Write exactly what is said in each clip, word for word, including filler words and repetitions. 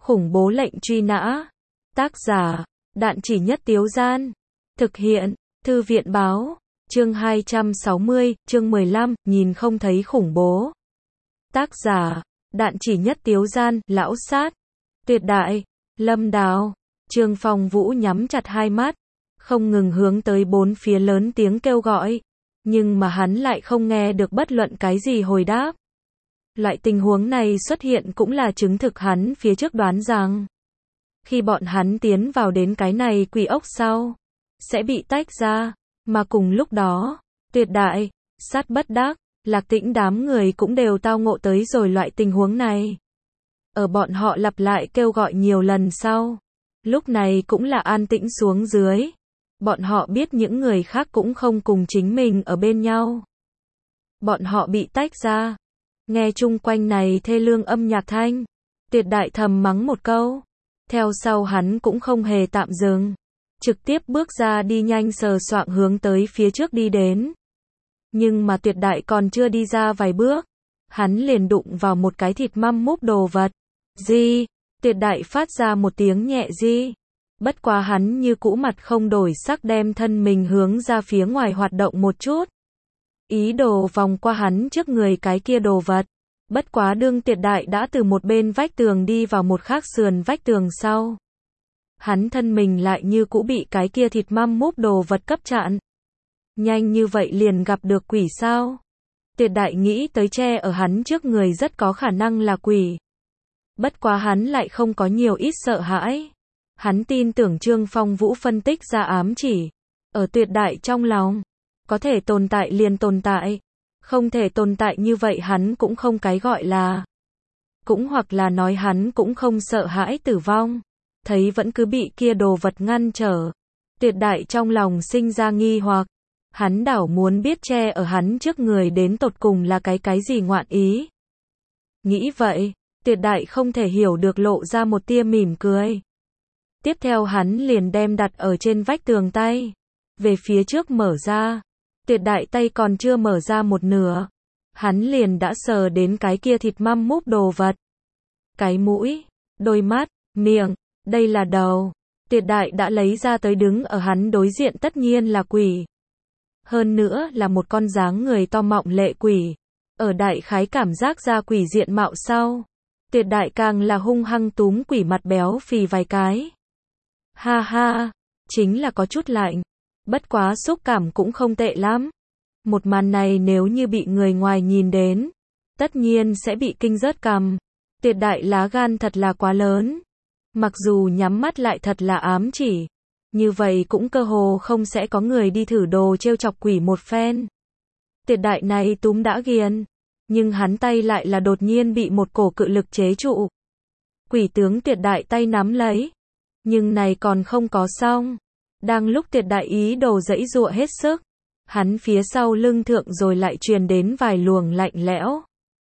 Khủng bố lệnh truy nã. Tác giả, Đạn Chỉ Nhất Tiếu Gian. Thực hiện, Thư viện báo. Chương hai trăm sáu mươi, chương mười lăm, nhìn không thấy khủng bố. Tác giả, Đạn Chỉ Nhất Tiếu Gian, lão sát. Tuyệt đại, Lâm Đào. Trương Phong Vũ nhắm chặt hai mắt, không ngừng hướng tới bốn phía lớn tiếng kêu gọi, nhưng mà hắn lại không nghe được bất luận cái gì hồi đáp. Loại tình huống này xuất hiện cũng là chứng thực hắn phía trước đoán rằng, khi bọn hắn tiến vào đến cái này quỷ ốc sau, sẽ bị tách ra, mà cùng lúc đó, Tuyệt đại, Sát Bất Đắc, Lạc Tĩnh đám người cũng đều tao ngộ tới rồi loại tình huống này. Ở bọn họ lặp lại kêu gọi nhiều lần sau, lúc này cũng là an tĩnh xuống dưới. Bọn họ biết những người khác cũng không cùng chính mình ở bên nhau. Bọn họ bị tách ra. Nghe chung quanh này thê lương âm nhạc thanh, Tuyệt đại thầm mắng một câu. Theo sau hắn cũng không hề tạm dừng, trực tiếp bước ra đi nhanh sờ soạng hướng tới phía trước đi đến. Nhưng mà Tuyệt đại còn chưa đi ra vài bước, hắn liền đụng vào một cái thịt măm múp đồ vật. Di, Tuyệt đại phát ra một tiếng nhẹ di. Bất quá hắn như cũ mặt không đổi sắc đem thân mình hướng ra phía ngoài hoạt động một chút. Ý đồ vòng qua hắn trước người cái kia đồ vật. Bất quá đương Tuyệt đại đã từ một bên vách tường đi vào một khác sườn vách tường sau. Hắn thân mình lại như cũ bị cái kia thịt măm múp đồ vật cấp chặn. Nhanh như vậy liền gặp được quỷ sao? Tuyệt đại nghĩ tới che ở hắn trước người rất có khả năng là quỷ. Bất quá hắn lại không có nhiều ít sợ hãi. Hắn tin tưởng Trương Phong Vũ phân tích ra ám chỉ. Ở Tuyệt đại trong lòng, có thể tồn tại liền tồn tại. Không thể tồn tại như vậy hắn cũng không cái gọi là. Cũng hoặc là nói hắn cũng không sợ hãi tử vong. Thấy vẫn cứ bị kia đồ vật ngăn trở. Tuyệt đại trong lòng sinh ra nghi hoặc. Hắn đảo muốn biết che ở hắn trước người đến tột cùng là cái cái gì ngoạn ý. Nghĩ vậy, Tuyệt đại không thể hiểu được lộ ra một tia mỉm cười. Tiếp theo hắn liền đem đặt ở trên vách tường tay. Về phía trước mở ra. Tuyệt đại tay còn chưa mở ra một nửa. Hắn liền đã sờ đến cái kia thịt măm múp đồ vật. Cái mũi, đôi mắt, miệng, đây là đầu. Tuyệt đại đã lấy ra tới đứng ở hắn đối diện tất nhiên là quỷ. Hơn nữa là một con dáng người to mọng lệ quỷ. Ở đại khái cảm giác ra quỷ diện mạo sau. Tuyệt đại càng là hung hăng túm quỷ mặt béo phì vài cái. Ha ha, chính là có chút lạnh. Bất quá xúc cảm cũng không tệ lắm. Một màn này nếu như bị người ngoài nhìn đến, tất nhiên sẽ bị kinh rớt cằm. Tuyệt đại lá gan thật là quá lớn. Mặc dù nhắm mắt lại thật là ám chỉ. Như vậy cũng cơ hồ không sẽ có người đi thử đồ trêu chọc quỷ một phen. Tuyệt đại này túm đã ghiền. Nhưng hắn tay lại là đột nhiên bị một cổ cự lực chế trụ. Quỷ tướng Tuyệt đại tay nắm lấy. Nhưng này còn không có xong. Đang lúc Tuyệt đại ý đồ giãy giụa hết sức. Hắn phía sau lưng thượng rồi lại truyền đến vài luồng lạnh lẽo.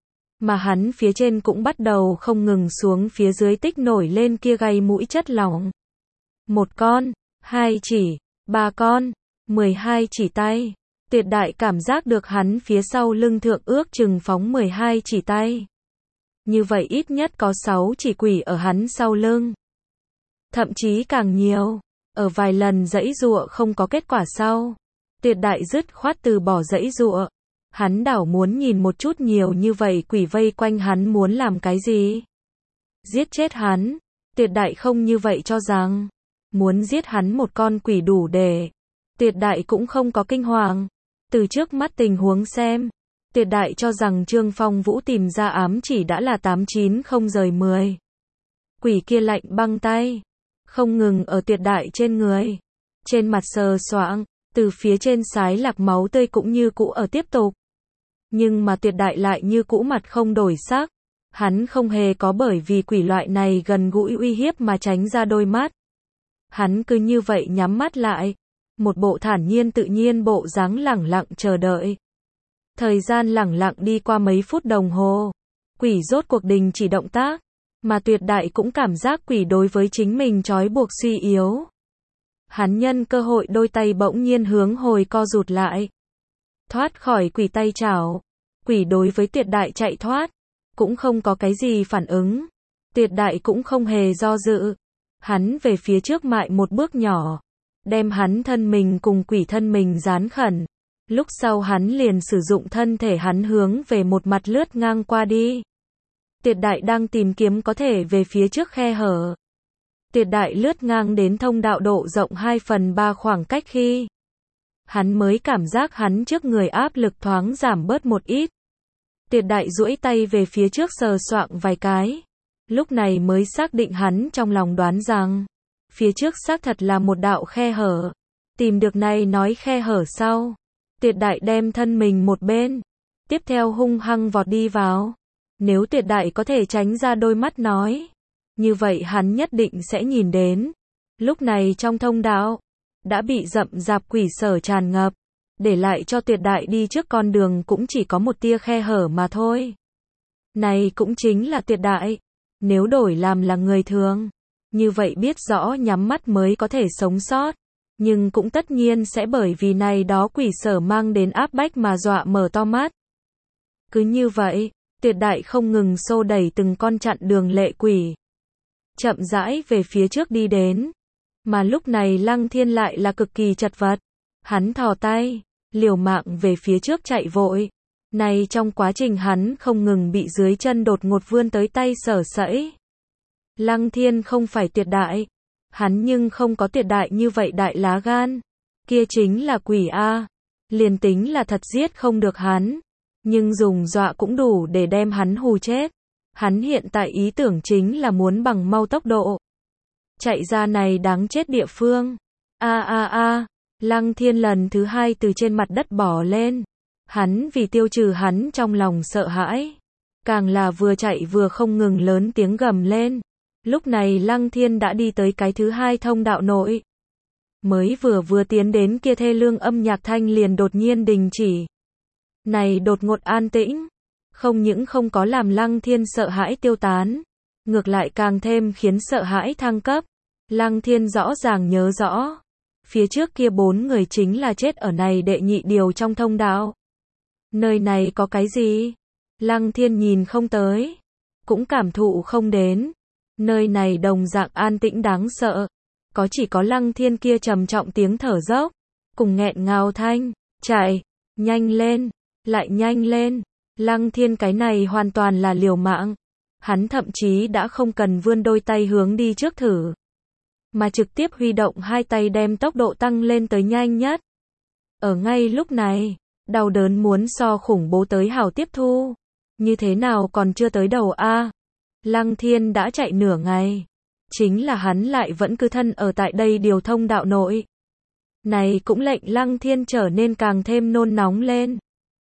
Mà hắn phía trên cũng bắt đầu không ngừng xuống phía dưới tích nổi lên kia gây mũi chất lỏng. Một con, hai chỉ, ba con, mười hai chỉ tay. Tuyệt đại cảm giác được hắn phía sau lưng thượng ước chừng phóng mười hai chỉ tay. Như vậy ít nhất có sáu chỉ quỷ ở hắn sau lưng. Thậm chí càng nhiều. Ở vài lần giãy giụa không có kết quả sau. Tuyệt đại dứt khoát từ bỏ giãy giụa. Hắn đảo muốn nhìn một chút nhiều như vậy quỷ vây quanh hắn muốn làm cái gì. Giết chết hắn. Tuyệt đại không như vậy cho rằng. Muốn giết hắn một con quỷ đủ để. Tuyệt đại cũng không có kinh hoàng. Từ trước mắt tình huống xem. Tuyệt đại cho rằng Trương Phong Vũ tìm ra ám chỉ đã là tám chín không rời mười. Quỷ kia lạnh băng tay. Không ngừng ở tuyệt đại trên người. Trên mặt sờ soạng. Từ phía trên sái lạc máu tươi cũng như cũ ở tiếp tục. Nhưng mà tuyệt đại lại như cũ mặt không đổi sắc. Hắn không hề có bởi vì quỷ loại này gần gũi uy hiếp mà tránh ra đôi mắt. Hắn cứ như vậy nhắm mắt lại. Một bộ thản nhiên tự nhiên bộ dáng lẳng lặng chờ đợi. Thời gian lẳng lặng đi qua mấy phút đồng hồ. Quỷ rốt cuộc đình chỉ động tác. Mà tuyệt đại cũng cảm giác quỷ đối với chính mình trói buộc suy yếu. Hắn nhân cơ hội đôi tay bỗng nhiên hướng hồi co rụt lại. Thoát khỏi quỷ tay chảo. Quỷ đối với tuyệt đại chạy thoát. Cũng không có cái gì phản ứng. Tuyệt đại cũng không hề do dự. Hắn về phía trước mại một bước nhỏ. Đem hắn thân mình cùng quỷ thân mình dán khẩn. Lúc sau hắn liền sử dụng thân thể hắn hướng về một mặt lướt ngang qua đi. Tuyệt đại đang tìm kiếm có thể về phía trước khe hở. Tuyệt đại lướt ngang đến thông đạo độ rộng hai phần ba khoảng cách khi. Hắn mới cảm giác hắn trước người áp lực thoáng giảm bớt một ít. Tuyệt đại duỗi tay về phía trước sờ soạng vài cái. Lúc này mới xác định hắn trong lòng đoán rằng. Phía trước xác thật là một đạo khe hở. Tìm được này nói khe hở sau. Tuyệt đại đem thân mình một bên. Tiếp theo hung hăng vọt đi vào. Nếu tuyệt đại có thể tránh ra đôi mắt nói. Như vậy hắn nhất định sẽ nhìn đến. Lúc này trong thông đạo. Đã bị rậm rạp quỷ sở tràn ngập. Để lại cho tuyệt đại đi trước con đường cũng chỉ có một tia khe hở mà thôi. Này cũng chính là tuyệt đại. Nếu đổi làm là người thường. Như vậy biết rõ nhắm mắt mới có thể sống sót. Nhưng cũng tất nhiên sẽ bởi vì này đó quỷ sở mang đến áp bách mà dọa mở to mắt. Cứ như vậy, tuyệt đại không ngừng xô đẩy từng con chặn đường lệ quỷ. Chậm rãi về phía trước đi đến. Mà lúc này Lăng Thiên lại là cực kỳ chật vật. Hắn thò tay, liều mạng về phía trước chạy vội. Này trong quá trình hắn không ngừng bị dưới chân đột ngột vươn tới tay sở sẫy. Lăng Thiên không phải tuyệt đại. Hắn nhưng không có tuyệt đại như vậy đại lá gan. Kia chính là quỷ A. Liền tính là thật giết không được hắn. Nhưng dùng dọa cũng đủ để đem hắn hù chết. Hắn hiện tại ý tưởng chính là muốn bằng mau tốc độ. Chạy ra này đáng chết địa phương. A a a. Lăng Thiên lần thứ hai từ trên mặt đất bò lên. Hắn vì tiêu trừ hắn trong lòng sợ hãi. Càng là vừa chạy vừa không ngừng lớn tiếng gầm lên. Lúc này Lăng Thiên đã đi tới cái thứ hai thông đạo nội. Mới vừa vừa tiến đến kia thê lương âm nhạc thanh liền đột nhiên đình chỉ. Này đột ngột an tĩnh. Không những không có làm Lăng Thiên sợ hãi tiêu tán. Ngược lại càng thêm khiến sợ hãi thăng cấp. Lăng Thiên rõ ràng nhớ rõ. Phía trước kia bốn người chính là chết ở này đệ nhị điều trong thông đạo. Nơi này có cái gì? Lăng Thiên nhìn không tới. Cũng cảm thụ không đến. Nơi này đồng dạng an tĩnh đáng sợ. Có chỉ có Lăng Thiên kia trầm trọng tiếng thở dốc. Cùng nghẹn ngào thanh. Chạy. Nhanh lên. Lại nhanh lên. Lăng Thiên cái này hoàn toàn là liều mạng. Hắn thậm chí đã không cần vươn đôi tay hướng đi trước thử. Mà trực tiếp huy động hai tay đem tốc độ tăng lên tới nhanh nhất. Ở ngay lúc này, đau đớn muốn so khủng bố tới hào tiếp thu. Như thế nào còn chưa tới đầu a? Lăng Thiên đã chạy nửa ngày. Chính là hắn lại vẫn cứ thân ở tại đây điều thông đạo nội. Này cũng lệnh Lăng Thiên trở nên càng thêm nôn nóng lên.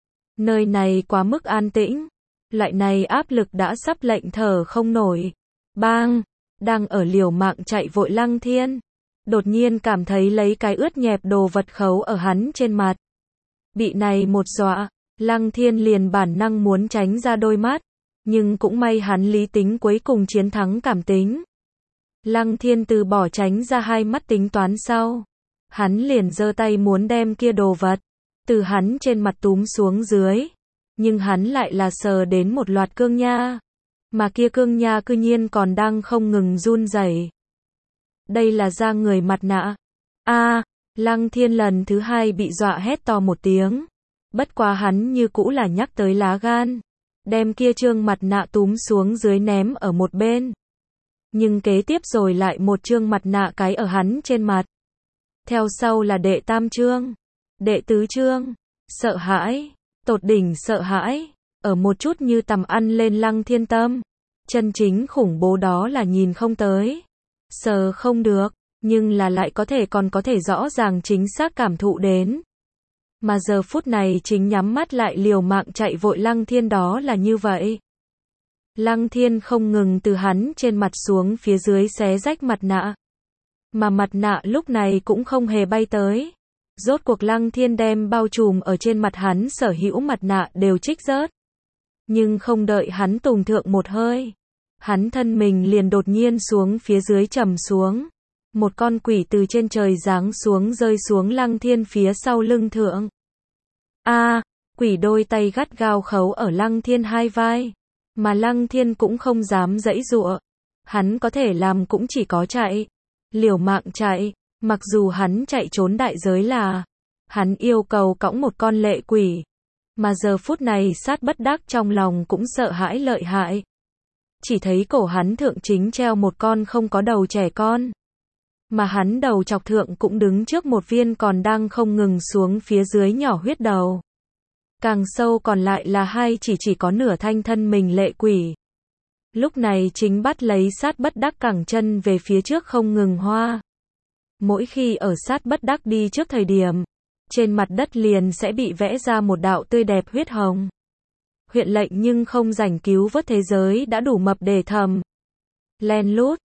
Nơi này quá mức an tĩnh. Loại này áp lực đã sắp lệnh thở không nổi. Bang! Đang ở liều mạng chạy vội Lăng Thiên. Đột nhiên cảm thấy lấy cái ướt nhẹp đồ vật khấu ở hắn trên mặt. Bị này một dọa, Lăng Thiên liền bản năng muốn tránh ra đôi mắt. Nhưng cũng may hắn lý tính cuối cùng chiến thắng cảm tính. Lăng Thiên từ bỏ tránh ra hai mắt tính toán sau. Hắn liền giơ tay muốn đem kia đồ vật. Từ hắn trên mặt túm xuống dưới. Nhưng hắn lại là sờ đến một loạt cương nha. Mà kia cương nha cư nhiên còn đang không ngừng run rẩy. Đây là da người mặt nạ. A, Lăng Thiên lần thứ hai bị dọa hét to một tiếng. Bất quá hắn như cũ là nhắc tới lá gan. Đem kia trương mặt nạ túm xuống dưới ném ở một bên. Nhưng kế tiếp rồi lại một trương mặt nạ cái ở hắn trên mặt. Theo sau là đệ tam trương. Đệ tứ trương. Sợ hãi. Tột đỉnh sợ hãi. Ở một chút như tầm ăn lên Lăng Thiên tâm. Chân chính khủng bố đó là nhìn không tới. Sờ không được. Nhưng là lại có thể còn có thể rõ ràng chính xác cảm thụ đến. Mà giờ phút này chính nhắm mắt lại liều mạng chạy vội Lăng Thiên đó là như vậy. Lăng Thiên không ngừng từ hắn trên mặt xuống phía dưới xé rách mặt nạ. Mà mặt nạ lúc này cũng không hề bay tới. Rốt cuộc Lăng Thiên đem bao trùm ở trên mặt hắn sở hữu mặt nạ đều trích rớt. Nhưng không đợi hắn tùng thượng một hơi. Hắn thân mình liền đột nhiên xuống phía dưới trầm xuống. Một con quỷ từ trên trời giáng xuống rơi xuống Lăng Thiên phía sau lưng thượng. A, quỷ đôi tay gắt gao khấu ở Lăng Thiên hai vai. Mà Lăng Thiên cũng không dám giãy giụa. Hắn có thể làm cũng chỉ có chạy. Liều mạng chạy. Mặc dù hắn chạy trốn đại giới là hắn yêu cầu cõng một con lệ quỷ. Mà giờ phút này Sát Bất Đắc trong lòng cũng sợ hãi lợi hại. Chỉ thấy cổ hắn thượng chính treo một con không có đầu trẻ con. Mà hắn đầu chọc thượng cũng đứng trước một viên còn đang không ngừng xuống phía dưới nhỏ huyết đầu. Càng sâu còn lại là hai chỉ chỉ có nửa thanh thân mình lệ quỷ. Lúc này chính bắt lấy Sát Bất Đắc cẳng chân về phía trước không ngừng hoa. Mỗi khi ở Sát Bất Đắc đi trước thời điểm, trên mặt đất liền sẽ bị vẽ ra một đạo tươi đẹp huyết hồng. Huyện lệnh nhưng không rảnh cứu vớt thế giới đã đủ mập để thầm. Len lút,